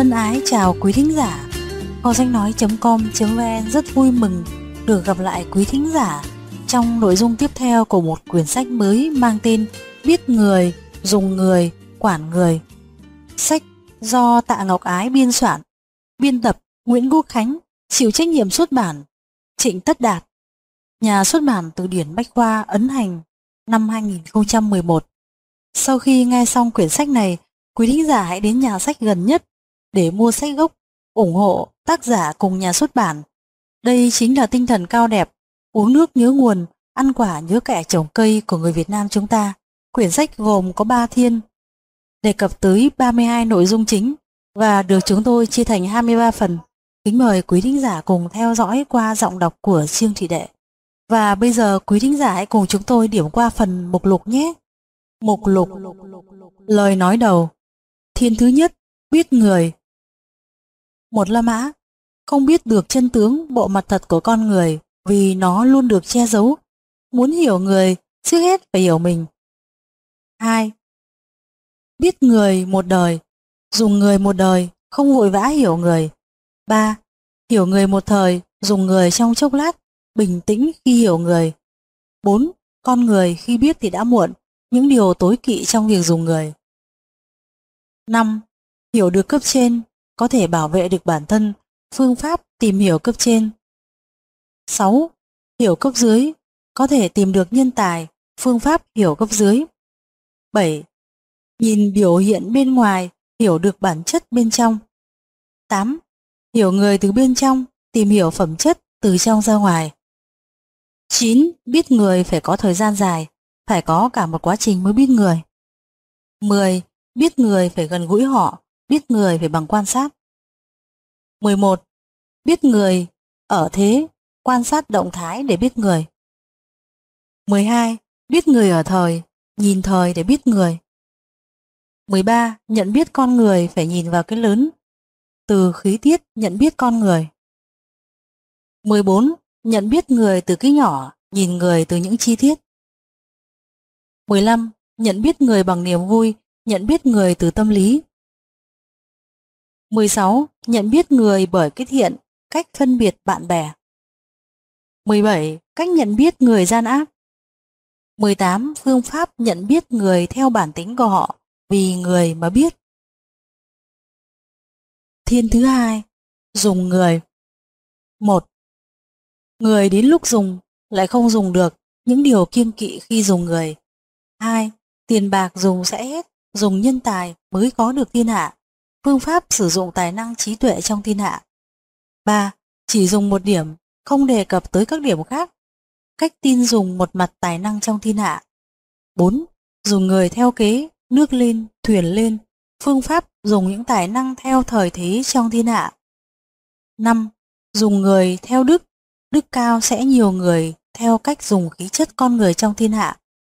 Thân ái chào quý thính giả. Kho sách nói.com.vn rất vui mừng được gặp lại quý thính giả trong nội dung tiếp theo của một quyển sách mới mang tên Biết người, dùng người, quản người. Sách do Tạ Ngọc Ái biên soạn, biên tập Nguyễn Quốc Khánh, chịu trách nhiệm xuất bản Trịnh Tất Đạt, nhà xuất bản Từ điển Bách khoa ấn hành năm 2011. Sau khi nghe xong quyển sách này, quý thính giả hãy đến nhà sách gần nhất để mua sách gốc, ủng hộ tác giả cùng nhà xuất bản. Đây chính là tinh thần cao đẹp, uống nước nhớ nguồn, ăn quả nhớ kẻ trồng cây của người Việt Nam chúng ta. Quyển sách gồm có 3 thiên, đề cập tới 32 nội dung chính và được chúng tôi chia thành 23 phần. Kính mời quý thính giả cùng theo dõi qua giọng đọc của Trương Thị Đệ. Và bây giờ quý thính giả hãy cùng chúng tôi điểm qua phần mục lục nhé. Mục lục. Lời nói đầu. Thiên thứ nhất, biết người. Một La Mã không biết được chân tướng bộ mặt thật của con người vì nó luôn được che giấu. Muốn hiểu người, trước hết phải hiểu mình. 2. Biết người một đời, dùng người một đời, không vội vã hiểu người. 3. Hiểu người một thời, dùng người trong chốc lát, bình tĩnh khi hiểu người. 4. Con người khi biết thì đã muộn, những điều tối kỵ trong việc dùng người. 5. Hiểu được cấp trên, có thể bảo vệ được bản thân, phương pháp tìm hiểu cấp trên. 6. Hiểu cấp dưới, có thể tìm được nhân tài, phương pháp hiểu cấp dưới. 7. Nhìn biểu hiện bên ngoài, hiểu được bản chất bên trong. 8. Hiểu người từ bên trong, tìm hiểu phẩm chất từ trong ra ngoài. 9. Biết người phải có thời gian dài, phải có cả một quá trình mới biết người. 10. Biết người phải gần gũi họ, biết người phải bằng quan sát. 11. Biết người ở thế, quan sát động thái để biết người. 12. Biết người ở thời, nhìn thời để biết người. 13. Nhận biết con người phải nhìn vào cái lớn, từ khí tiết nhận biết con người. 14. Nhận biết người từ cái nhỏ, nhìn người từ những chi tiết. 15. Nhận biết người bằng niềm vui, nhận biết người từ tâm lý. 16. Nhận biết người bởi cái thiện, cách phân biệt bạn bè. 17. Cách nhận biết người gian ác. 18. Phương pháp nhận biết người theo bản tính của họ, vì người mà biết. Thiên thứ hai, dùng người. 1. Người đến lúc dùng lại không dùng được, những điều kiêng kỵ khi dùng người. 2. Tiền bạc dùng sẽ hết, dùng nhân tài mới có được thiên hạ, phương pháp sử dụng tài năng trí tuệ trong thiên hạ. 3. Chỉ dùng một điểm, không đề cập tới các điểm khác, cách tin dùng một mặt tài năng trong thiên hạ. 4. Dùng người theo kế, nước lên, thuyền lên, phương pháp dùng những tài năng theo thời thế trong thiên hạ. 5. Dùng người theo đức, đức cao sẽ nhiều người theo cách dùng khí chất con người trong thiên hạ.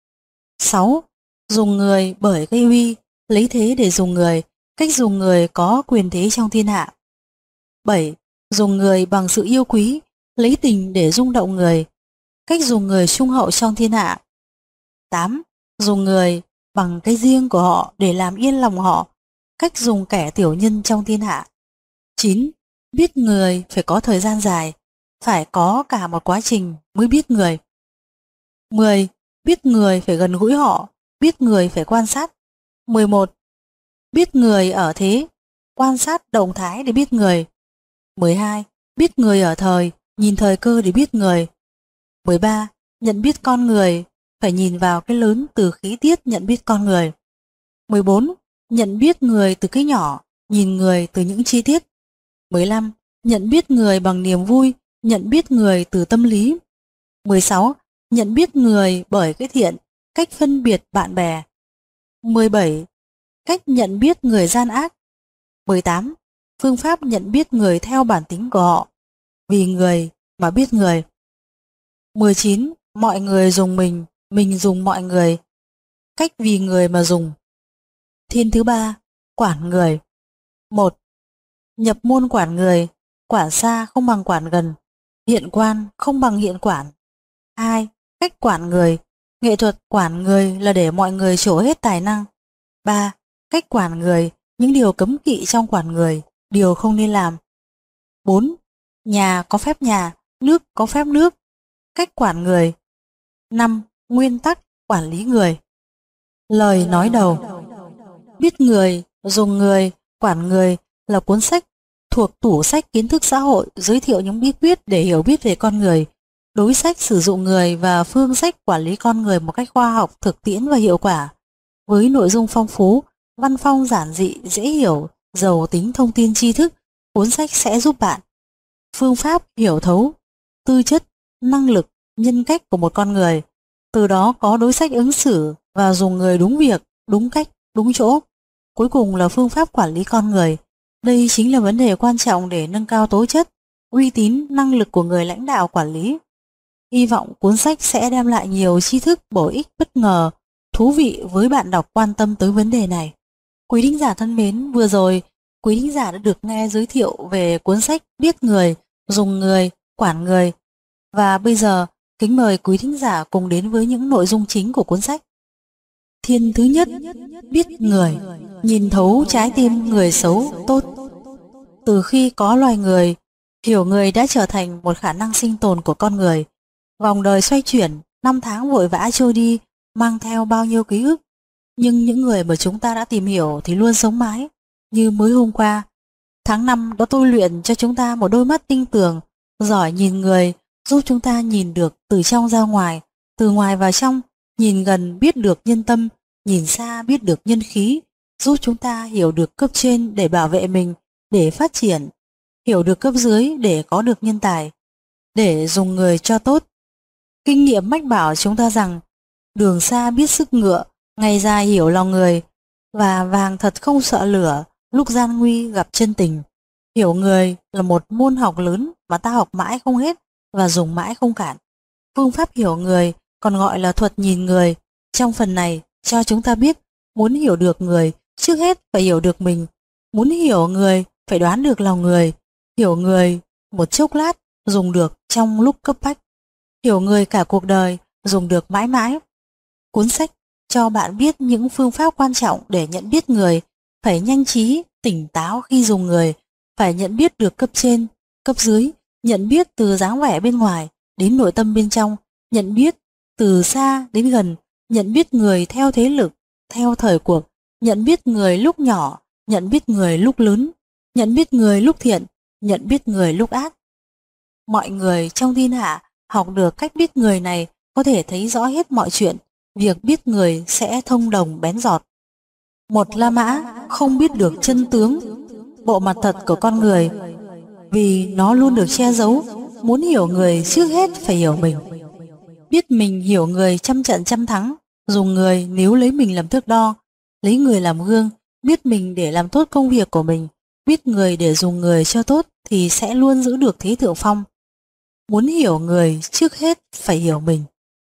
6. Dùng người bởi gây uy, lấy thế để dùng người, cách dùng người có quyền thế trong thiên hạ. 7. Dùng người bằng sự yêu quý, lấy tình để rung động người, cách dùng người trung hậu trong thiên hạ. 8. Dùng người bằng cái riêng của họ để làm yên lòng họ, cách dùng kẻ tiểu nhân trong thiên hạ. 9. Biết người phải có thời gian dài, phải có cả một quá trình mới biết người. 10. Biết người phải gần gũi họ, biết người phải quan sát. 11. Biết người ở thế, quan sát động thái để biết người. 12. Biết người ở thời, nhìn thời cơ để biết người. 13. Nhận biết con người, phải nhìn vào cái lớn từ khí tiết nhận biết con người. 14. Nhận biết người từ cái nhỏ, nhìn người từ những chi tiết. 15. Nhận biết người bằng niềm vui, nhận biết người từ tâm lý. 16. Nhận biết người bởi cái thiện, cách phân biệt bạn bè. 17. Cách nhận biết người gian ác. 18. Phương pháp nhận biết người theo bản tính của họ, vì người mà biết người. 19. Mọi người dùng mình dùng mọi người, cách vì người mà dùng. Thiên thứ ba, quản người. 1. Nhập môn quản người, quản xa không bằng quản gần, hiện quan không bằng hiện quản. 2. Cách quản người, nghệ thuật quản người là để mọi người trổ hết tài năng. 3. Cách quản người, những điều cấm kỵ trong quản người, điều không nên làm. 4. Nhà có phép nhà, nước có phép nước. Cách quản người. 5. Nguyên tắc quản lý người. Lời nói đầu. Biết người, dùng người, quản người là cuốn sách thuộc tủ sách kiến thức xã hội giới thiệu những bí quyết để hiểu biết về con người, đối sách sử dụng người và phương sách quản lý con người một cách khoa học, thực tiễn và hiệu quả. Với nội dung phong phú, văn phong giản dị, dễ hiểu, giàu tính thông tin tri thức, cuốn sách sẽ giúp bạn phương pháp hiểu thấu tư chất, năng lực, nhân cách của một con người, từ đó có đối sách ứng xử và dùng người đúng việc, đúng cách, đúng chỗ. Cuối cùng là phương pháp quản lý con người. Đây chính là vấn đề quan trọng để nâng cao tố chất, uy tín, năng lực của người lãnh đạo quản lý. Hy vọng cuốn sách sẽ đem lại nhiều tri thức bổ ích, bất ngờ, thú vị với bạn đọc quan tâm tới vấn đề này. Quý thính giả thân mến, vừa rồi quý thính giả đã được nghe giới thiệu về cuốn sách Biết người, dùng người, quản người. Và bây giờ, kính mời quý thính giả cùng đến với những nội dung chính của cuốn sách. Thiên thứ nhất, biết người, nhìn thấu trái tim người xấu, tốt. Từ khi có loài người, hiểu người đã trở thành một khả năng sinh tồn của con người. Vòng đời xoay chuyển, năm tháng vội vã trôi đi, mang theo bao nhiêu ký ức. Nhưng những người mà chúng ta đã tìm hiểu thì luôn sống mãi, như mới hôm qua. Tháng 5 đã tôi luyện cho chúng ta một đôi mắt tinh tường, giỏi nhìn người, giúp chúng ta nhìn được từ trong ra ngoài, từ ngoài vào trong, nhìn gần biết được nhân tâm, nhìn xa biết được nhân khí, giúp chúng ta hiểu được cấp trên để bảo vệ mình, để phát triển, hiểu được cấp dưới để có được nhân tài, để dùng người cho tốt. Kinh nghiệm mách bảo chúng ta rằng, đường xa biết sức ngựa, ngày dài hiểu lòng người, và vàng thật không sợ lửa, lúc gian nguy gặp chân tình. Hiểu người là một môn học lớn mà ta học mãi không hết và dùng mãi không cạn. Phương pháp hiểu người còn gọi là thuật nhìn người. Trong phần này cho chúng ta biết, muốn hiểu được người, trước hết phải hiểu được mình. Muốn hiểu người, phải đoán được lòng người. Hiểu người một chốc lát, dùng được trong lúc cấp bách. Hiểu người cả cuộc đời, dùng được mãi mãi. Cuốn sách cho bạn biết những phương pháp quan trọng để nhận biết người, phải nhanh trí, tỉnh táo khi dùng người, phải nhận biết được cấp trên, cấp dưới, nhận biết từ dáng vẻ bên ngoài đến nội tâm bên trong, nhận biết từ xa đến gần, nhận biết người theo thế lực, theo thời cuộc, nhận biết người lúc nhỏ, nhận biết người lúc lớn, nhận biết người lúc thiện, nhận biết người lúc ác. Mọi người trong thiên hạ học được cách biết người này có thể thấy rõ hết mọi chuyện, việc biết người sẽ thông đồng bén giọt. Một La Mã không biết được chân tướng, bộ mặt thật của con người, vì nó luôn được che giấu. Muốn hiểu người trước hết phải hiểu mình. Biết mình hiểu người trăm trận trăm thắng, dùng người nếu lấy mình làm thước đo, lấy người làm gương, biết mình để làm tốt công việc của mình, biết người để dùng người cho tốt thì sẽ luôn giữ được thế thượng phong. Muốn hiểu người trước hết phải hiểu mình.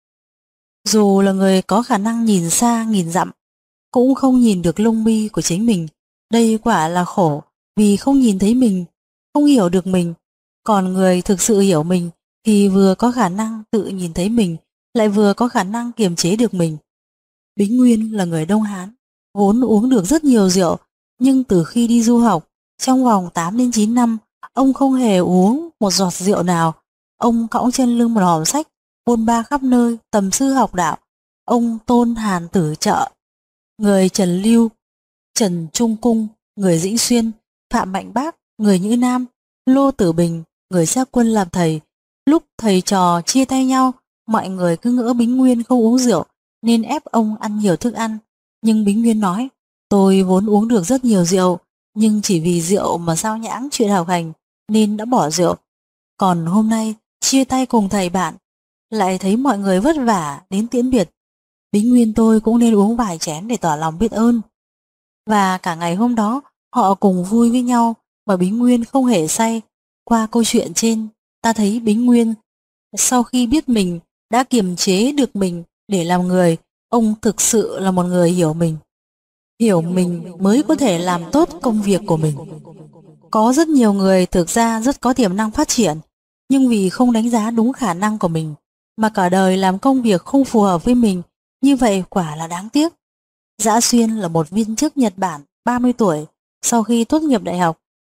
Dù là người có khả năng nhìn xa nghìn dặm, cũng không nhìn được lông mi của chính mình. Đây quả là khổ, vì không nhìn thấy mình, không hiểu được mình. Còn người thực sự hiểu mình thì vừa có khả năng tự nhìn thấy mình, lại vừa có khả năng kiềm chế được mình. Bính Nguyên là người Đông Hán, vốn uống được rất nhiều rượu, nhưng từ khi đi du học, trong vòng 8 đến 9 năm, ông không hề uống một giọt rượu nào. Ông cõng trên lưng một hòm sách, bôn ba khắp nơi, tầm sư học đạo. Ông tôn Hàn Tử Trợ, người Trần Lưu, Trần Trung Cung, người Dĩnh Xuyên, Phạm Mạnh Bác, người Nhữ Nam, Lô Tử Bình, người Gia Quân làm thầy. Lúc thầy trò chia tay nhau, mọi người cứ ngỡ Bính Nguyên không uống rượu nên ép ông ăn nhiều thức ăn. Nhưng Bính Nguyên nói, tôi vốn uống được rất nhiều rượu, nhưng chỉ vì rượu mà sao nhãng chuyện học hành nên đã bỏ rượu. Còn hôm nay chia tay cùng thầy bạn, lại thấy mọi người vất vả đến tiễn biệt, Bính Nguyên tôi cũng nên uống vài chén để tỏ lòng biết ơn. Và cả ngày hôm đó họ cùng vui với nhau mà Bính Nguyên không hề say. Qua câu chuyện trên, ta thấy Bính Nguyên sau khi biết mình đã kiềm chế được mình để làm người, ông thực sự là một người hiểu mình. Hiểu mình mới có thể làm tốt công việc của mình. Có rất nhiều người thực ra rất có tiềm năng phát triển, nhưng vì không đánh giá đúng khả năng của mình mà cả đời làm công việc không phù hợp với mình, như vậy quả là đáng tiếc. Dã Xuyên là một viên chức Nhật Bản 30 tuổi, sau khi tốt nghiệp đại học,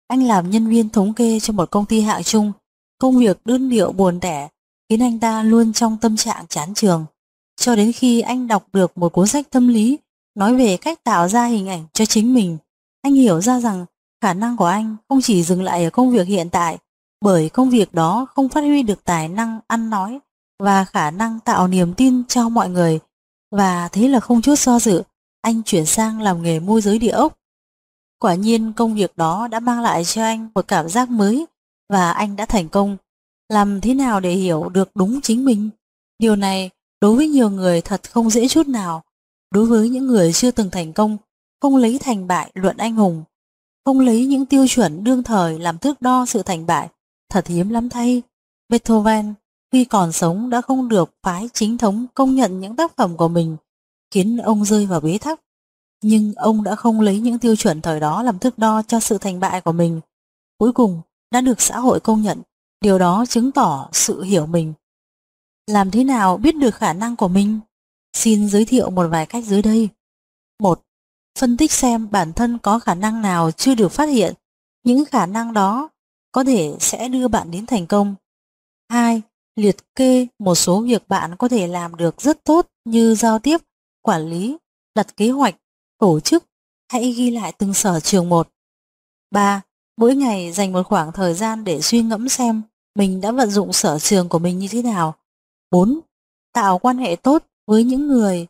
Anh làm nhân viên thống kê cho một công ty hạng trung. Công việc đơn điệu buồn tẻ khiến anh ta luôn trong tâm trạng chán chường. Cho đến khi anh đọc được một cuốn sách tâm lý nói về cách tạo ra hình ảnh cho chính mình, anh hiểu ra rằng khả năng của anh không chỉ dừng lại ở công việc hiện tại, bởi công việc đó không phát huy được tài năng ăn nói và khả năng tạo niềm tin cho mọi người. Và thế là không chút do dự, anh chuyển sang làm nghề môi giới địa ốc. Quả nhiên công việc đó đã mang lại cho anh một cảm giác mới và anh đã thành công. Làm thế nào để hiểu được đúng chính mình? Điều này đối với nhiều người thật không dễ chút nào. Đối với những người chưa từng thành công, không lấy thành bại luận anh hùng, không lấy những tiêu chuẩn đương thời làm thước đo sự thành bại, thật hiếm lắm thay. Beethoven khi còn sống đã không được phái chính thống công nhận những tác phẩm của mình, khiến ông rơi vào bế tắc. Nhưng ông đã không lấy những tiêu chuẩn thời đó làm thước đo cho sự thành bại của mình. Cuối cùng đã được xã hội công nhận. Điều đó chứng tỏ sự hiểu mình. Làm thế nào biết được khả năng của mình? Xin giới thiệu một vài cách dưới đây. 1. Phân tích xem bản thân có khả năng nào chưa được phát hiện. Những khả năng đó có thể sẽ đưa bạn đến thành công. 2. Liệt kê một số việc bạn có thể làm được rất tốt như giao tiếp, quản lý, đặt kế hoạch, tổ chức. Hãy ghi lại từng sở trường một. 3. Mỗi ngày dành một khoảng thời gian để suy ngẫm xem mình đã vận dụng sở trường của mình như thế nào. 4. Tạo quan hệ tốt với những người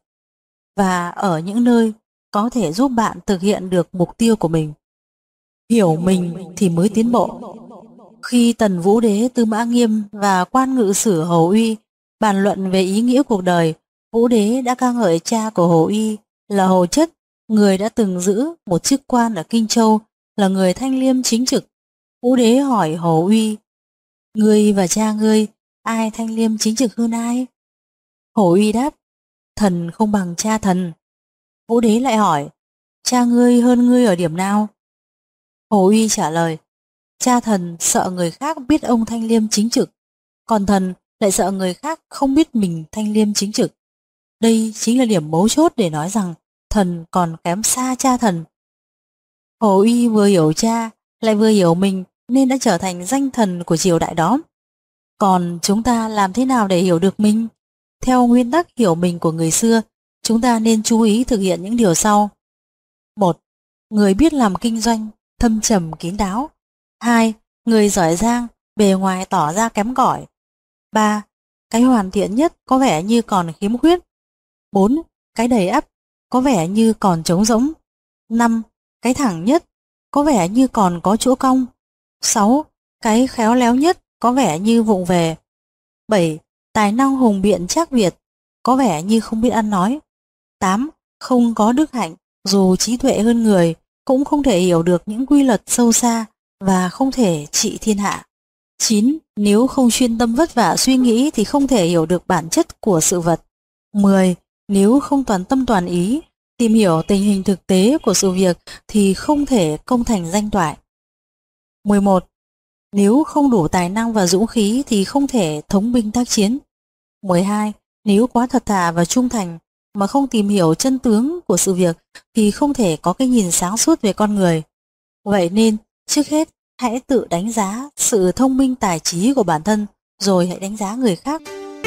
và ở những nơi có thể giúp bạn thực hiện được mục tiêu của mình. Hiểu mình thì mới tiến bộ. Khi Tần Vũ Đế Tư Mã Nghiêm và quan ngự sử Hầu Uy bàn luận về ý nghĩa cuộc đời, Vũ Đế đã ca ngợi cha của Hầu Uy là Hầu Chất, người đã từng giữ một chức quan ở Kinh Châu, là người thanh liêm chính trực. Vũ Đế hỏi Hầu Uy: "Ngươi và cha ngươi, ai thanh liêm chính trực hơn ai?" Hầu Uy đáp: "Thần không bằng cha thần." Vũ Đế lại hỏi: "Cha ngươi hơn ngươi ở điểm nào?" Hầu Uy trả lời: "Cha thần sợ người khác biết ông thanh liêm chính trực, còn thần lại sợ người khác không biết mình thanh liêm chính trực." Đây chính là điểm mấu chốt để nói rằng thần còn kém xa cha thần. Hầu Uy vừa hiểu cha lại vừa hiểu mình nên đã trở thành danh thần của triều đại đó. Còn chúng ta làm thế nào để hiểu được mình? Theo nguyên tắc hiểu mình của người xưa, chúng ta nên chú ý thực hiện những điều sau. 1. Người biết làm kinh doanh, thâm trầm kín đáo. 2. Người giỏi giang, bề ngoài tỏ ra kém cỏi. 3. Cái hoàn thiện nhất có vẻ như còn khiếm khuyết. 4. Cái đầy ắp có vẻ như còn trống rỗng. 5. Cái thẳng nhất có vẻ như còn có chỗ cong. 6. Cái khéo léo nhất có vẻ như vụng về. 7. Tài năng hùng biện trác Việt có vẻ như không biết ăn nói. 8. Không có đức hạnh, dù trí tuệ hơn người cũng không thể hiểu được những quy luật sâu xa và không thể trị thiên hạ. 9. Nếu không chuyên tâm vất vả suy nghĩ thì không thể hiểu được bản chất của sự vật. 10. Nếu không toàn tâm toàn ý tìm hiểu tình hình thực tế của sự việc thì không thể công thành danh toại. 11. Nếu không đủ tài năng và dũng khí thì không thể thống binh tác chiến. 12. Nếu quá thật thà và trung thành mà không tìm hiểu chân tướng của sự việc thì không thể có cái nhìn sáng suốt về con người. Vậy nên, trước hết, hãy tự đánh giá sự thông minh tài trí của bản thân, rồi hãy đánh giá người khác.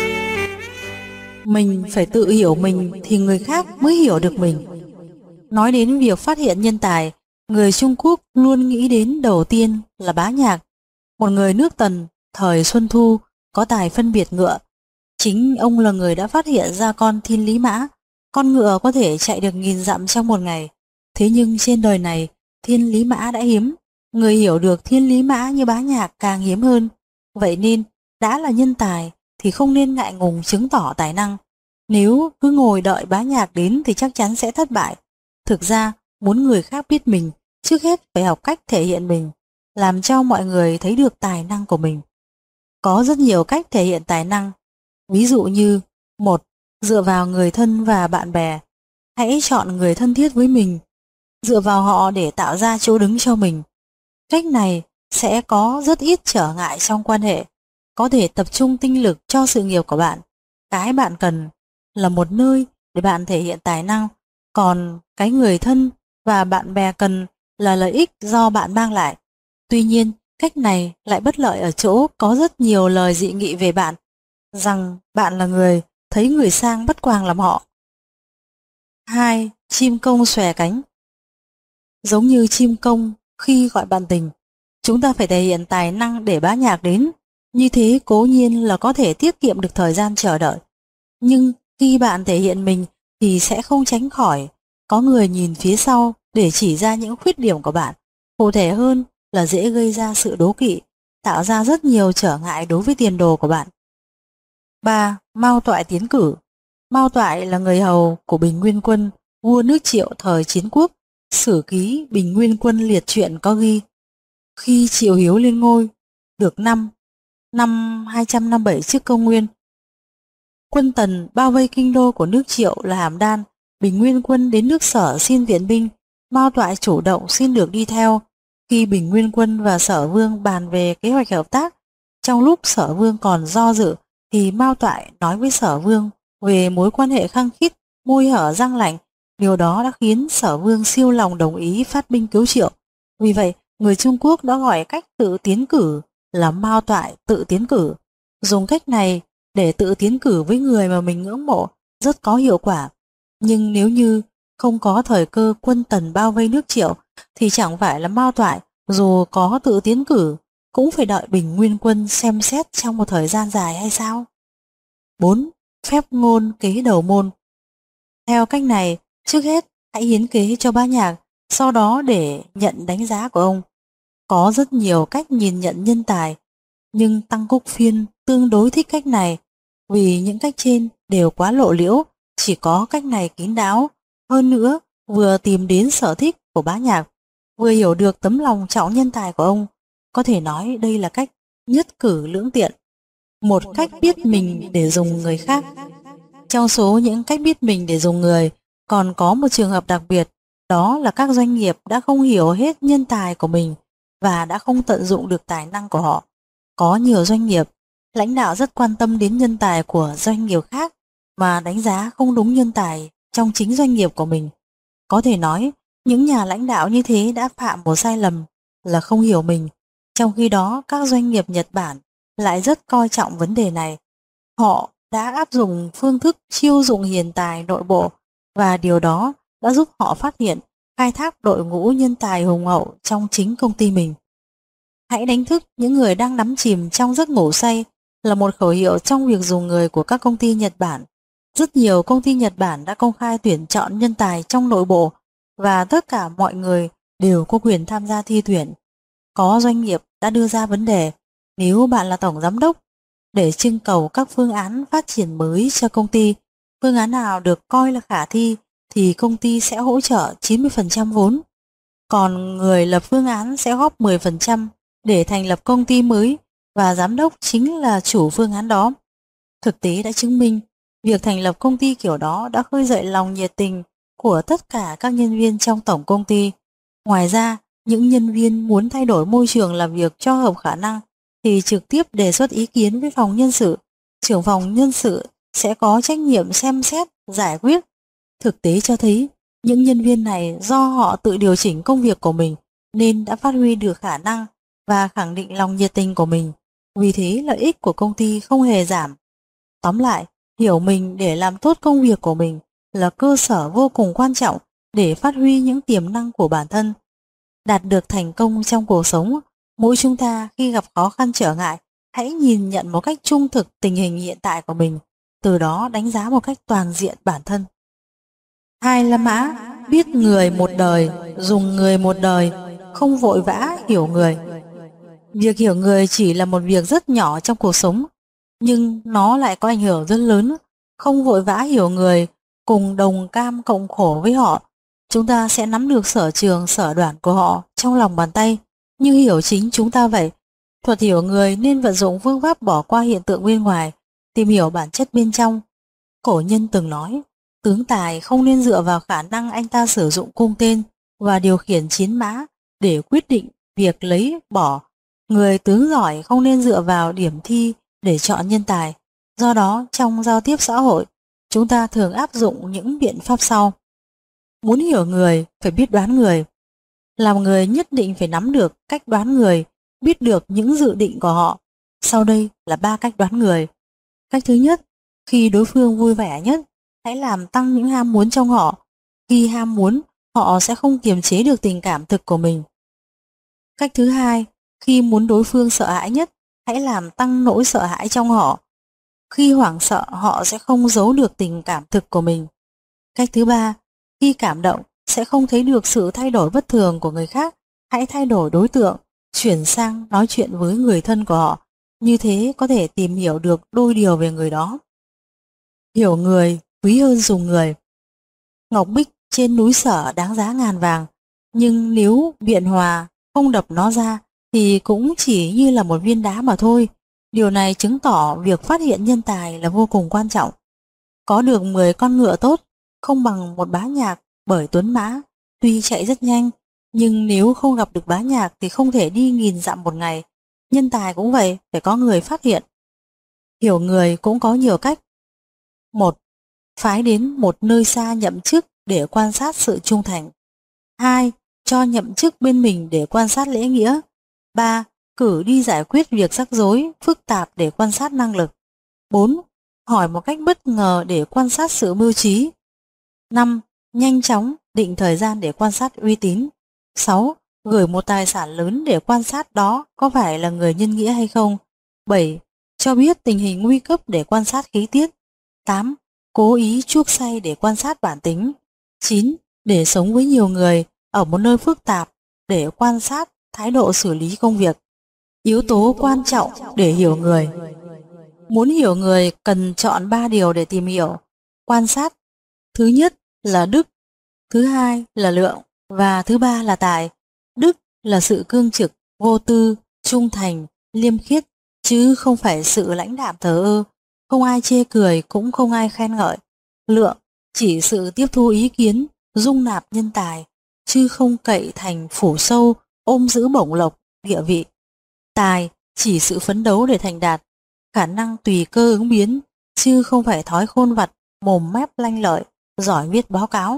Mình phải tự hiểu mình thì người khác mới hiểu được mình. Nói đến việc phát hiện nhân tài, người Trung Quốc luôn nghĩ đến đầu tiên là Bá Nhạc, một người nước Tần thời Xuân Thu có tài phân biệt ngựa. Chính ông là người đã phát hiện ra con thiên lý mã, con ngựa có thể chạy được 1000 dặm trong một ngày. Thế nhưng trên đời này, thiên lý mã đã hiếm, người hiểu được thiên lý mã như Bá Nhạc càng hiếm hơn. Vậy nên, đã là nhân tài thì không nên ngại ngùng chứng tỏ tài năng. Nếu cứ ngồi đợi Bá Nhạc đến thì chắc chắn sẽ thất bại. Thực ra, muốn người khác biết mình, trước hết phải học cách thể hiện mình, làm cho mọi người thấy được tài năng của mình. Có rất nhiều cách thể hiện tài năng. Ví dụ như: 1. Dựa vào người thân và bạn bè. Hãy chọn người thân thiết với mình, dựa vào họ để tạo ra chỗ đứng cho mình. Cách này sẽ có rất ít trở ngại trong quan hệ, có thể tập trung tinh lực cho sự nghiệp của bạn. Cái bạn cần là một nơi để bạn thể hiện tài năng, còn cái người thân và bạn bè cần là lợi ích do bạn mang lại. Tuy nhiên, cách này lại bất lợi ở chỗ có rất nhiều lời dị nghị về bạn, rằng bạn là người thấy người sang bắt quàng làm họ. 2. Chim công xòe cánh. Giống như chim công khi gọi bạn tình, chúng ta phải thể hiện tài năng để bá nhạc đến. Như thế cố nhiên là có thể tiết kiệm được thời gian chờ đợi. Nhưng khi bạn thể hiện mình thì sẽ không tránh khỏi có người nhìn phía sau để chỉ ra những khuyết điểm của bạn. Cụ thể hơn là dễ gây ra sự đố kỵ, tạo ra rất nhiều trở ngại đối với tiền đồ của bạn. 3. Mao Toại tiến cử. Mao Toại là người hầu của Bình Nguyên Quân, vua nước Triệu thời chiến quốc. Sử ký Bình Nguyên Quân liệt truyện có ghi: khi Triệu Hiếu lên ngôi được năm 257 trước công nguyên, quân Tần bao vây kinh đô của nước Triệu là Hàm Đan. Bình Nguyên Quân đến nước Sở xin viện binh, Mao Toại chủ động xin được đi theo. Khi Bình Nguyên Quân và Sở Vương bàn về kế hoạch hợp tác, trong lúc Sở Vương còn do dự thì Mao Toại nói với Sở Vương về mối quan hệ khăng khít, môi hở răng lạnh. Điều đó đã khiến Sở Vương siêu lòng đồng ý phát binh cứu Triệu. Vì vậy, người Trung Quốc đã gọi cách tự tiến cử là Mao Toại tự tiến cử. Dùng cách này để tự tiến cử với người mà mình ngưỡng mộ rất có hiệu quả. Nhưng nếu như không có thời cơ quân Tần bao vây nước Triệu thì chẳng phải là Mao Toại dù có tự tiến cử cũng phải đợi Bình Nguyên Quân xem xét trong một thời gian dài hay sao? 4. Phép ngôn kế đầu môn. Theo cách này, trước hết hãy hiến kế cho bá nhạc, sau đó để nhận đánh giá của ông. Có rất nhiều cách nhìn nhận nhân tài, nhưng Tăng Cúc Phiên tương đối thích cách này, vì những cách trên đều quá lộ liễu, chỉ có cách này kín đáo. Hơn nữa, vừa tìm đến sở thích của bá nhạc, vừa hiểu được tấm lòng trọng nhân tài của ông. Có thể nói đây là cách nhất cử lưỡng tiện, một cách biết mình để dùng người khác. Trong số những cách biết mình để dùng người, còn có một trường hợp đặc biệt, đó là các doanh nghiệp đã không hiểu hết nhân tài của mình và đã không tận dụng được tài năng của họ. Có nhiều doanh nghiệp, lãnh đạo rất quan tâm đến nhân tài của doanh nghiệp khác mà đánh giá không đúng nhân tài trong chính doanh nghiệp của mình. Có thể nói, những nhà lãnh đạo như thế đã phạm một sai lầm là không hiểu mình. Trong khi đó, các doanh nghiệp Nhật Bản lại rất coi trọng vấn đề này. Họ đã áp dụng phương thức chiêu dụng hiền tài nội bộ và điều đó đã giúp họ phát hiện, khai thác đội ngũ nhân tài hùng hậu trong chính công ty mình. Hãy đánh thức những người đang đắm chìm trong giấc ngủ say là một khẩu hiệu trong việc dùng người của các công ty Nhật Bản. Rất nhiều công ty Nhật Bản đã công khai tuyển chọn nhân tài trong nội bộ và tất cả mọi người đều có quyền tham gia thi tuyển. Có doanh nghiệp đã đưa ra vấn đề, nếu bạn là tổng giám đốc, để trưng cầu các phương án phát triển mới cho công ty, phương án nào được coi là khả thi thì công ty sẽ hỗ trợ 90% vốn, còn người lập phương án sẽ góp 10% để thành lập công ty mới và giám đốc chính là chủ phương án đó. Thực tế đã chứng minh, việc thành lập công ty kiểu đó đã khơi dậy lòng nhiệt tình của tất cả các nhân viên trong tổng công ty. Ngoài ra, những nhân viên muốn thay đổi môi trường làm việc cho hợp khả năng thì trực tiếp đề xuất ý kiến với phòng nhân sự. Trưởng phòng nhân sự sẽ có trách nhiệm xem xét, giải quyết. Thực tế cho thấy, những nhân viên này do họ tự điều chỉnh công việc của mình nên đã phát huy được khả năng và khẳng định lòng nhiệt tình của mình. Vì thế lợi ích của công ty không hề giảm. Tóm lại, hiểu mình để làm tốt công việc của mình là cơ sở vô cùng quan trọng để phát huy những tiềm năng của bản thân. Đạt được thành công trong cuộc sống, mỗi chúng ta khi gặp khó khăn trở ngại, hãy nhìn nhận một cách trung thực tình hình hiện tại của mình, từ đó đánh giá một cách toàn diện bản thân. 2. La Mã, biết người một đời, dùng người một đời, không vội vã hiểu người. Việc hiểu người chỉ là một việc rất nhỏ trong cuộc sống, nhưng nó lại có ảnh hưởng rất lớn. Không vội vã hiểu người, cùng đồng cam cộng khổ với họ, chúng ta sẽ nắm được sở trường sở đoản của họ trong lòng bàn tay, như hiểu chính chúng ta vậy. Thuật hiểu người nên vận dụng phương pháp bỏ qua hiện tượng bên ngoài, tìm hiểu bản chất bên trong. Cổ nhân từng nói, tướng tài không nên dựa vào khả năng anh ta sử dụng cung tên và điều khiển chiến mã để quyết định việc lấy bỏ. Người tướng giỏi không nên dựa vào điểm thi để chọn nhân tài. Do đó, trong giao tiếp xã hội, chúng ta thường áp dụng những biện pháp sau. Muốn hiểu người, phải biết đoán người. Làm người nhất định phải nắm được cách đoán người, biết được những dự định của họ. Sau đây là 3 cách đoán người. Cách thứ nhất, khi đối phương vui vẻ nhất, hãy làm tăng những ham muốn trong họ. Khi ham muốn, họ sẽ không kiềm chế được tình cảm thực của mình. Cách thứ hai, khi muốn đối phương sợ hãi nhất, hãy làm tăng nỗi sợ hãi trong họ. Khi hoảng sợ, họ sẽ không giấu được tình cảm thực của mình. Cách thứ ba, khi cảm động, sẽ không thấy được sự thay đổi bất thường của người khác. Hãy thay đổi đối tượng, chuyển sang nói chuyện với người thân của họ. Như thế có thể tìm hiểu được đôi điều về người đó. Hiểu người quý hơn dùng người. Ngọc bích trên núi Sở đáng giá ngàn vàng, nhưng nếu biện hòa không đập nó ra thì cũng chỉ như là một viên đá mà thôi. Điều này chứng tỏ việc phát hiện nhân tài là vô cùng quan trọng. Có được 10 con ngựa tốt không bằng một bá nhạc bởi tuấn mã, tuy chạy rất nhanh, nhưng nếu không gặp được bá nhạc thì không thể đi 1000 dặm một ngày. Nhân tài cũng vậy, phải có người phát hiện. Hiểu người cũng có nhiều cách. 1. Phái đến một nơi xa nhậm chức để quan sát sự trung thành. 2. Cho nhậm chức bên mình để quan sát lễ nghĩa. 3. Cử đi giải quyết việc rắc rối, phức tạp để quan sát năng lực. 4. Hỏi một cách bất ngờ để quan sát sự mưu trí. 5. Nhanh chóng định thời gian để quan sát uy tín. 6. Gửi một tài sản lớn để quan sát đó có phải là người nhân nghĩa hay không. 7. Cho biết tình hình nguy cấp để quan sát khí tiết. 8. Cố ý chuốc say để quan sát bản tính. 9. Để sống với nhiều người ở một nơi phức tạp để quan sát thái độ xử lý công việc. Yếu tố quan trọng để hiểu người. Muốn hiểu người cần chọn 3 điều để tìm hiểu, quan sát. Thứ nhất là đức, thứ hai là lượng và thứ ba là tài. Đức là sự cương trực, vô tư, trung thành, liêm khiết, chứ không phải sự lãnh đạm thờ ơ, không ai chê cười cũng không ai khen ngợi. Lượng chỉ sự tiếp thu ý kiến, dung nạp nhân tài, chứ không cậy thành phủ sâu, ôm giữ bổng lộc, địa vị. Tài chỉ sự phấn đấu để thành đạt, khả năng tùy cơ ứng biến, chứ không phải thói khôn vặt, mồm mép lanh lợi, giỏi viết báo cáo.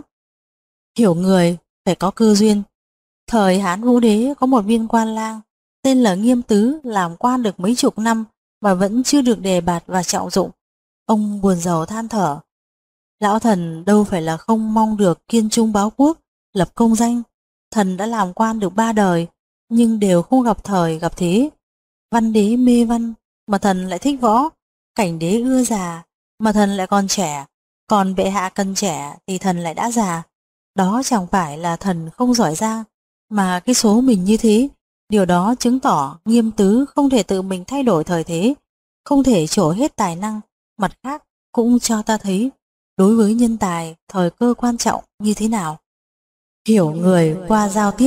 Hiểu người phải có cơ duyên. Thời Hán Vũ Đế có một viên quan lang tên là Nghiêm Tứ, làm quan được mấy chục năm mà vẫn chưa được đề bạt và trọng dụng. Ông buồn rầu than thở: lão thần đâu phải là không mong được kiên trung báo quốc, lập công danh. Thần đã làm quan được 3 đời nhưng đều không gặp thời gặp thế. Văn đế mê văn mà thần lại thích võ, cảnh đế ưa già mà thần lại còn trẻ, còn bệ hạ cần trẻ thì thần lại đã già. Đó chẳng phải là thần không giỏi giang, mà cái số mình như thế. Điều đó chứng tỏ Nghiêm Tứ không thể tự mình thay đổi thời thế, không thể trổ hết tài năng. Mặt khác cũng cho ta thấy đối với nhân tài thời cơ quan trọng như thế nào. Hiểu người qua giao tiếp.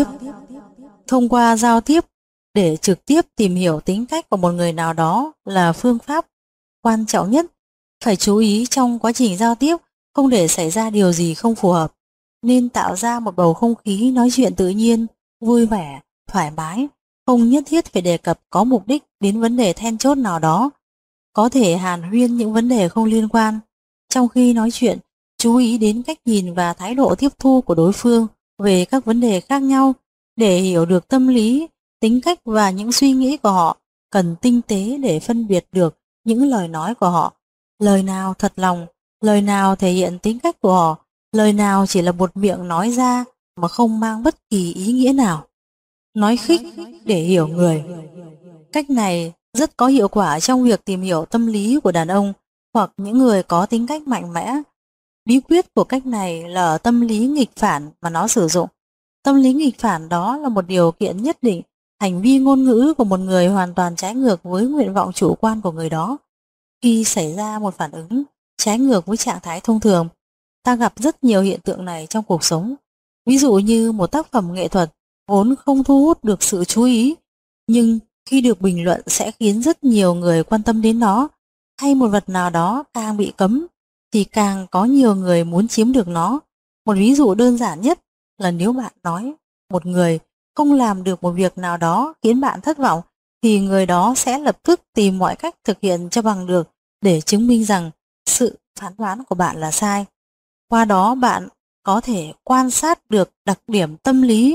Thông qua giao tiếp để trực tiếp tìm hiểu tính cách của một người nào đó là phương pháp quan trọng nhất. Phải chú ý trong quá trình giao tiếp không để xảy ra điều gì không phù hợp, nên tạo ra một bầu không khí nói chuyện tự nhiên, vui vẻ, thoải mái, không nhất thiết phải đề cập có mục đích đến vấn đề then chốt nào đó. Có thể hàn huyên những vấn đề không liên quan. Trong khi nói chuyện, chú ý đến cách nhìn và thái độ tiếp thu của đối phương về các vấn đề khác nhau để hiểu được tâm lý, tính cách và những suy nghĩ của họ. Cần tinh tế để phân biệt được những lời nói của họ. Lời nào thật lòng, lời nào thể hiện tính cách của họ, lời nào chỉ là một miệng nói ra mà không mang bất kỳ ý nghĩa nào. Nói khích để hiểu người. Cách này rất có hiệu quả trong việc tìm hiểu tâm lý của đàn ông hoặc những người có tính cách mạnh mẽ. Bí quyết của cách này là ở tâm lý nghịch phản mà nó sử dụng. Tâm lý nghịch phản đó là một điều kiện nhất định hành vi ngôn ngữ của một người hoàn toàn trái ngược với nguyện vọng chủ quan của người đó. Khi xảy ra một phản ứng trái ngược với trạng thái thông thường, ta gặp rất nhiều hiện tượng này trong cuộc sống. Ví dụ như một tác phẩm nghệ thuật vốn không thu hút được sự chú ý, nhưng khi được bình luận sẽ khiến rất nhiều người quan tâm đến nó, hay một vật nào đó càng bị cấm thì càng có nhiều người muốn chiếm được nó. Một ví dụ đơn giản nhất là nếu bạn nói một người không làm được một việc nào đó khiến bạn thất vọng, thì người đó sẽ lập tức tìm mọi cách thực hiện cho bằng được để chứng minh rằng sự phán đoán của bạn là sai. Qua đó bạn có thể quan sát được đặc điểm tâm lý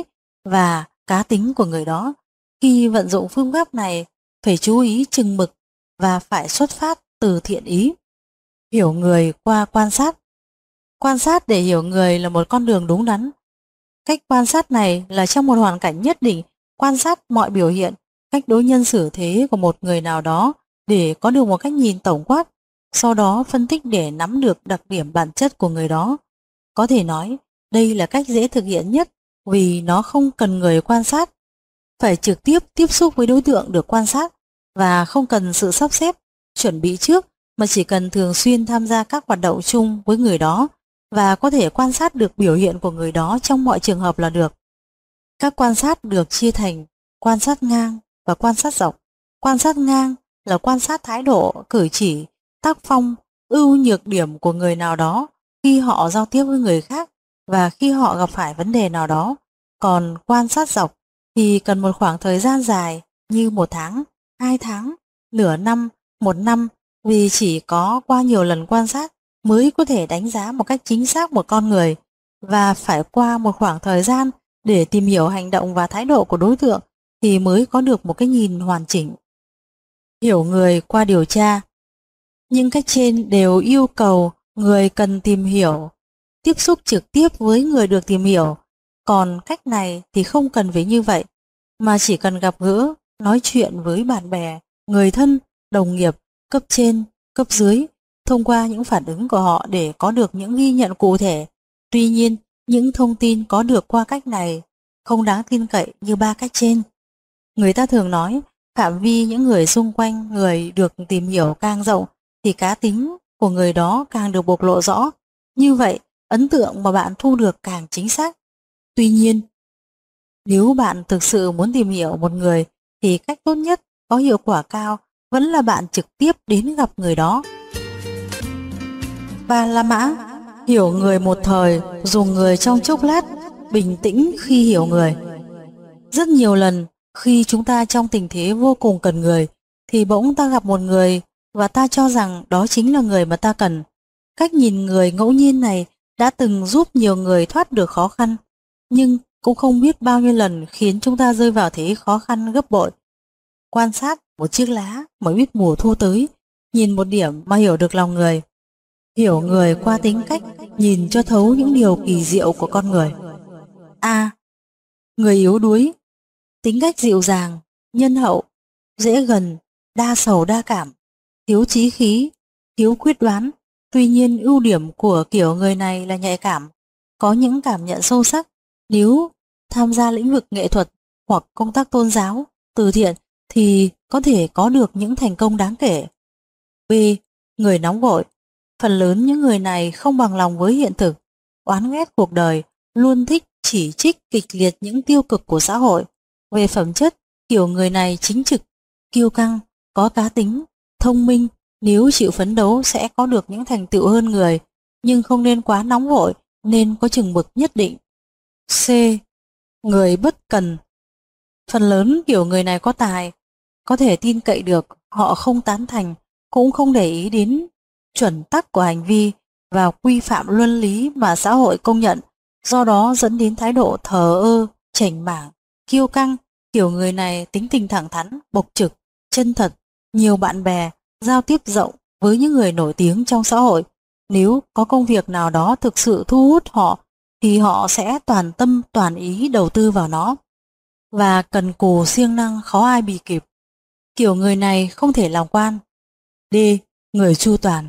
và cá tính của người đó. Khi vận dụng phương pháp này, phải chú ý chừng mực và phải xuất phát từ thiện ý. Hiểu người qua quan sát. Quan sát để hiểu người là một con đường đúng đắn. Cách quan sát này là trong một hoàn cảnh nhất định, quan sát mọi biểu hiện, cách đối nhân xử thế của một người nào đó để có được một cách nhìn tổng quát, sau đó phân tích để nắm được đặc điểm bản chất của người đó. Có thể nói, đây là cách dễ thực hiện nhất vì nó không cần người quan sát phải trực tiếp tiếp xúc với đối tượng được quan sát và không cần sự sắp xếp, chuẩn bị trước, mà chỉ cần thường xuyên tham gia các hoạt động chung với người đó và có thể quan sát được biểu hiện của người đó trong mọi trường hợp là được. Các quan sát được chia thành quan sát ngang và quan sát dọc. Quan sát ngang là quan sát thái độ, cử chỉ, tác phong, ưu nhược điểm của người nào đó khi họ giao tiếp với người khác và khi họ gặp phải vấn đề nào đó. Còn quan sát dọc thì cần một khoảng thời gian dài như 1 tháng, 2 tháng, nửa năm, 1 năm, vì chỉ có qua nhiều lần quan sát mới có thể đánh giá một cách chính xác một con người, và phải qua một khoảng thời gian để tìm hiểu hành động và thái độ của đối tượng thì mới có được một cái nhìn hoàn chỉnh. Hiểu người qua điều tra. Nhưng cách trên đều yêu cầu người cần tìm hiểu tiếp xúc trực tiếp với người được tìm hiểu, còn cách này thì không cần phải như vậy, mà chỉ cần gặp gỡ, nói chuyện với bạn bè, người thân, đồng nghiệp, cấp trên, cấp dưới, thông qua những phản ứng của họ để có được những ghi nhận cụ thể. Tuy nhiên, những thông tin có được qua cách này không đáng tin cậy như 3 cách trên. Người ta thường nói, phạm vi những người xung quanh người được tìm hiểu càng rộng thì cá tính của người đó càng được bộc lộ rõ. Như vậy, ấn tượng mà bạn thu được càng chính xác. Tuy nhiên, nếu bạn thực sự muốn tìm hiểu một người thì cách tốt nhất, có hiệu quả cao vẫn là bạn trực tiếp đến gặp người đó. Và La Mã, hiểu người một thời, dùng người trong chốc lát, bình tĩnh khi hiểu người. Rất nhiều lần, khi chúng ta trong tình thế vô cùng cần người, thì bỗng ta gặp một người và ta cho rằng đó chính là người mà ta cần. Cách nhìn người ngẫu nhiên này đã từng giúp nhiều người thoát được khó khăn, nhưng cũng không biết bao nhiêu lần khiến chúng ta rơi vào thế khó khăn gấp bội. Quan sát một chiếc lá mới biết mùa thu tới, nhìn một điểm mà hiểu được lòng người. Hiểu người qua tính cách, nhìn cho thấu những điều kỳ diệu của con người. A. Người yếu đuối. Tính cách dịu dàng, nhân hậu, dễ gần, đa sầu đa cảm, thiếu chí khí, thiếu quyết đoán. Tuy nhiên ưu điểm của kiểu người này là nhạy cảm, có những cảm nhận sâu sắc. Nếu tham gia lĩnh vực nghệ thuật hoặc công tác tôn giáo, từ thiện thì có thể có được những thành công đáng kể. B. Người nóng vội. Phần lớn những người này không bằng lòng với hiện thực, oán ghét cuộc đời, luôn thích chỉ trích kịch liệt những tiêu cực của xã hội. Về phẩm chất, kiểu người này chính trực, kiêu căng, có cá tính, thông minh, nếu chịu phấn đấu sẽ có được những thành tựu hơn người, nhưng không nên quá nóng vội, nên có chừng mực nhất định. C. Người bất cần. Phần lớn kiểu người này có tài, có thể tin cậy được, họ không tán thành, cũng không để ý đến chuẩn tắc của hành vi và quy phạm luân lý mà xã hội công nhận, do đó dẫn đến thái độ thờ ơ, chảnh mảng, kiêu căng. Kiểu người này tính tình thẳng thắn, bộc trực, chân thật, nhiều bạn bè, giao tiếp rộng với những người nổi tiếng trong xã hội. Nếu có công việc nào đó thực sự thu hút họ thì họ sẽ toàn tâm toàn ý đầu tư vào nó. Và cần cù siêng năng khó ai bì kịp. Kiểu người này không thể làm quan. D. Người chu toàn.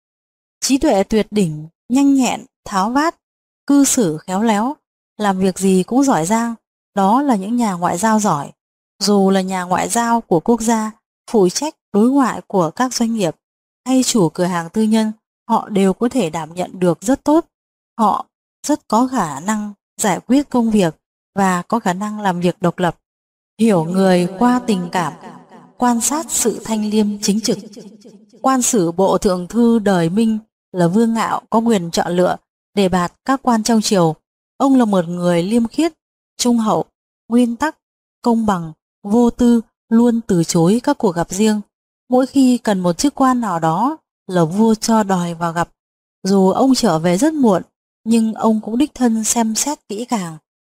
Trí tuệ tuyệt đỉnh, nhanh nhẹn, tháo vát, cư xử khéo léo, làm việc gì cũng giỏi giang. Đó là những nhà ngoại giao giỏi. Dù là nhà ngoại giao của quốc gia, phụ trách đối ngoại của các doanh nghiệp hay chủ cửa hàng tư nhân, họ đều có thể đảm nhận được rất tốt. Họ rất có khả năng giải quyết công việc và có khả năng làm việc độc lập. Hiểu người qua tình cảm, quan sát sự thanh liêm chính trực. Quan sử bộ thượng thư đời Minh là Vương Ngạo có quyền chọn lựa, đề bạt các quan trong triều. Ông là một người liêm khiết, trung hậu, nguyên tắc, công bằng, vô tư, luôn từ chối các cuộc gặp riêng. Mỗi khi cần một chức quan nào đó là vua cho đòi vào gặp. Dù ông trở về rất muộn, nhưng ông cũng đích thân xem xét kỹ càng.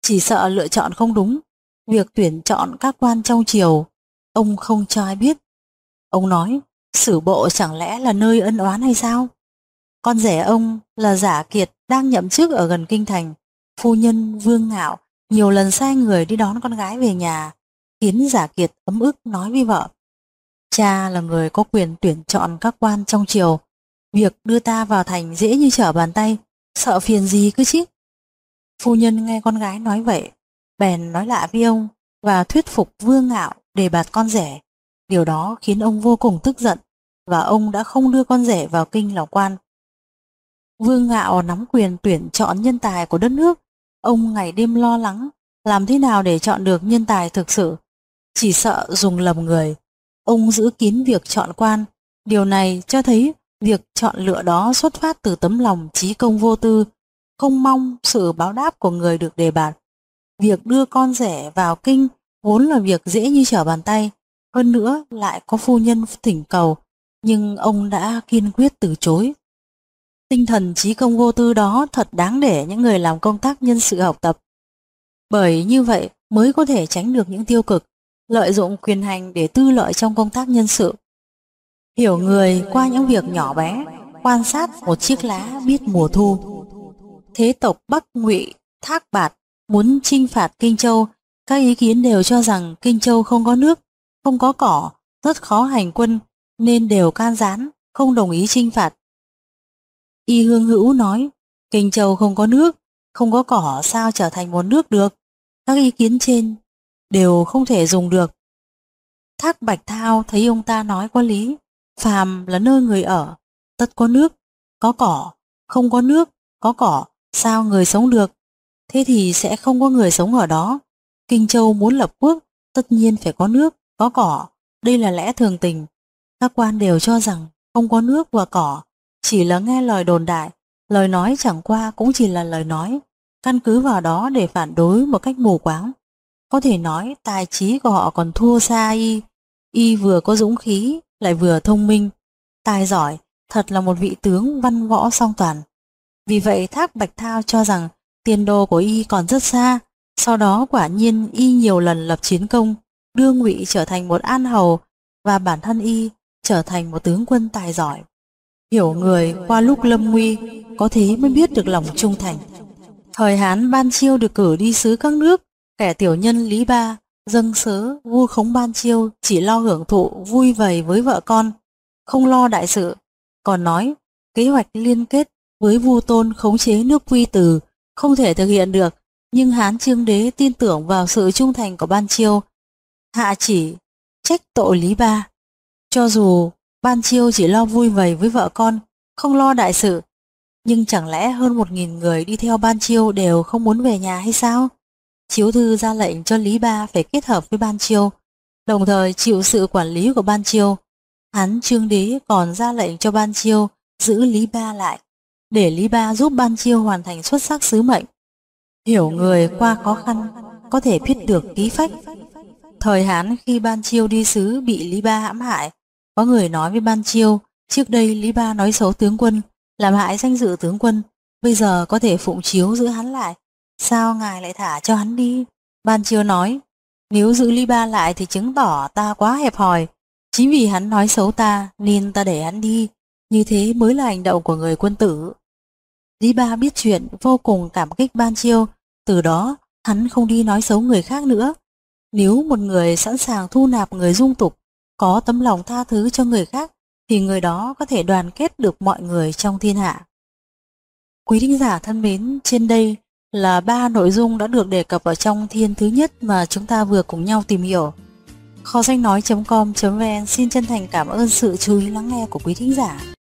chỉ sợ lựa chọn không đúng. Việc tuyển chọn các quan trong triều, ông không cho ai biết. Ông nói, Sử Bộ chẳng lẽ là nơi ân oán hay sao? Con rể ông là Giả Kiệt đang nhậm chức ở gần kinh thành. Phu nhân Vương Ngạo nhiều lần sai người đi đón con gái về nhà, khiến Giả Kiệt ấm ức nói với vợ. Cha là người có quyền tuyển chọn các quan trong triều. Việc đưa ta vào thành dễ như trở bàn tay, sợ phiền gì cứ chứ. Phu nhân nghe con gái nói vậy, bèn nói lạ với ông và thuyết phục Vương Ngạo đề bạt con rể. Điều đó khiến ông vô cùng tức giận và ông đã không đưa con rể vào kinh làm quan. Vương Ngạo nắm quyền tuyển chọn nhân tài của đất nước. Ông ngày đêm lo lắng làm thế nào để chọn được nhân tài thực sự, chỉ sợ dùng lầm người. Ông giữ kín việc chọn quan. Điều này cho thấy việc chọn lựa đó xuất phát từ tấm lòng chí công vô tư, không mong sự báo đáp của người được đề bạt. Việc đưa con rể vào kinh vốn là việc dễ như trở bàn tay, hơn nữa lại có phu nhân thỉnh cầu, nhưng ông đã kiên quyết từ chối. Tinh thần chí công vô tư đó thật đáng để những người làm công tác nhân sự học tập. Bởi như vậy mới có thể tránh được những tiêu cực, lợi dụng quyền hành để tư lợi trong công tác nhân sự. Hiểu người qua những việc nhỏ bé, quan sát một chiếc lá biết mùa thu. Thế tộc Bắc Ngụy Thác Bạt muốn chinh phạt Kinh Châu, các ý kiến đều cho rằng Kinh Châu không có nước, không có cỏ, rất khó hành quân, nên đều can gián, không đồng ý chinh phạt. Y Hương Hữu nói, Kinh Châu không có nước, không có cỏ sao trở thành một nước được, các ý kiến trên đều không thể dùng được. Thác Bạch Thao thấy ông ta nói có lý, phàm là nơi người ở, tất có nước, có cỏ, không có nước, có cỏ, sao người sống được, thế thì sẽ không có người sống ở đó. Kinh Châu muốn lập quốc, tất nhiên phải có nước, có cỏ, đây là lẽ thường tình. Các quan đều cho rằng không có nước và cỏ chỉ là nghe lời đồn đại, lời nói chẳng qua cũng chỉ là lời nói, căn cứ vào đó để phản đối một cách mù quáng. Có thể nói tài trí của họ còn thua xa Y. Y vừa có dũng khí lại vừa thông minh, tài giỏi, thật là một vị tướng văn võ song toàn. Vì vậy Thác Bạch Thao cho rằng tiền đồ của Y còn rất xa. Sau đó quả nhiên Y nhiều lần lập chiến công, đưa Ngụy trở thành một an hầu và bản thân Y trở thành một tướng quân tài giỏi. Hiểu người qua lúc lâm nguy, có thế mới biết được lòng trung thành. Thời Hán Ban Chiêu được cử đi sứ các nước, kẻ tiểu nhân Lý Ba dâng sớ vu khống Ban Chiêu, chỉ lo hưởng thụ vui vầy với vợ con, không lo đại sự. Còn nói kế hoạch liên kết với Vu Tôn khống chế nước Quy Từ không thể thực hiện được, nhưng Hán Chương Đế tin tưởng vào sự trung thành của Ban Chiêu, hạ chỉ trách tội Lý Ba. Cho dù Ban Chiêu chỉ lo vui vầy với vợ con, không lo đại sự, nhưng chẳng lẽ hơn 1000 người đi theo Ban Chiêu đều không muốn về nhà hay sao? Chiếu thư ra lệnh cho Lý Ba phải kết hợp với Ban Chiêu, đồng thời chịu sự quản lý của Ban Chiêu. Hán Chương Đế còn ra lệnh cho Ban Chiêu giữ Lý Ba lại, để Lý Ba giúp Ban Chiêu hoàn thành xuất sắc sứ mệnh. Hiểu người qua khó khăn, có thể biết được ký phách. Thời Hán khi Ban Chiêu đi sứ bị Lý Ba hãm hại, có người nói với Ban Chiêu, trước đây Lý Ba nói xấu tướng quân, làm hại danh dự tướng quân, bây giờ có thể phụng chiếu giữ hắn lại, sao ngài lại thả cho hắn đi? Ban Chiêu nói, nếu giữ Lý Ba lại thì chứng tỏ ta quá hẹp hòi, chính vì hắn nói xấu ta nên ta để hắn đi, như thế mới là hành động của người quân tử. Lý Ba biết chuyện, vô cùng cảm kích Ban Chiêu, từ đó hắn không đi nói xấu người khác nữa. Nếu một người sẵn sàng thu nạp người dung tục, có tấm lòng tha thứ cho người khác, thì người đó có thể đoàn kết được mọi người trong thiên hạ. Quý thính giả thân mến, trên đây là 3 nội dung đã được đề cập ở trong thiên thứ nhất mà chúng ta vừa cùng nhau tìm hiểu. Kho sách nói.com.vn xin chân thành cảm ơn sự chú ý lắng nghe của quý thính giả.